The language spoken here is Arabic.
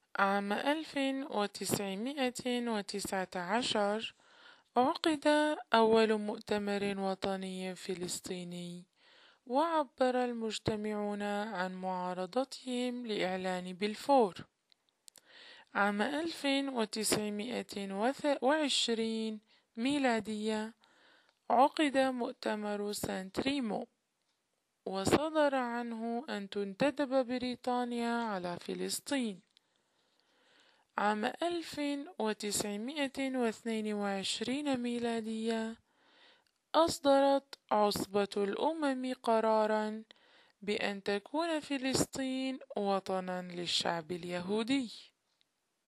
عام 1919 عقد أول مؤتمر وطني فلسطيني، وعبر المجتمعون عن معارضتهم لإعلان بلفور. عام 1920 ميلادية عقد مؤتمر سانت ريمو، وصدر عنه أن تنتدب بريطانيا على فلسطين. عام 1922 ميلادية أصدرت عصبة الأمم قرارا بأن تكون فلسطين وطنا للشعب اليهودي.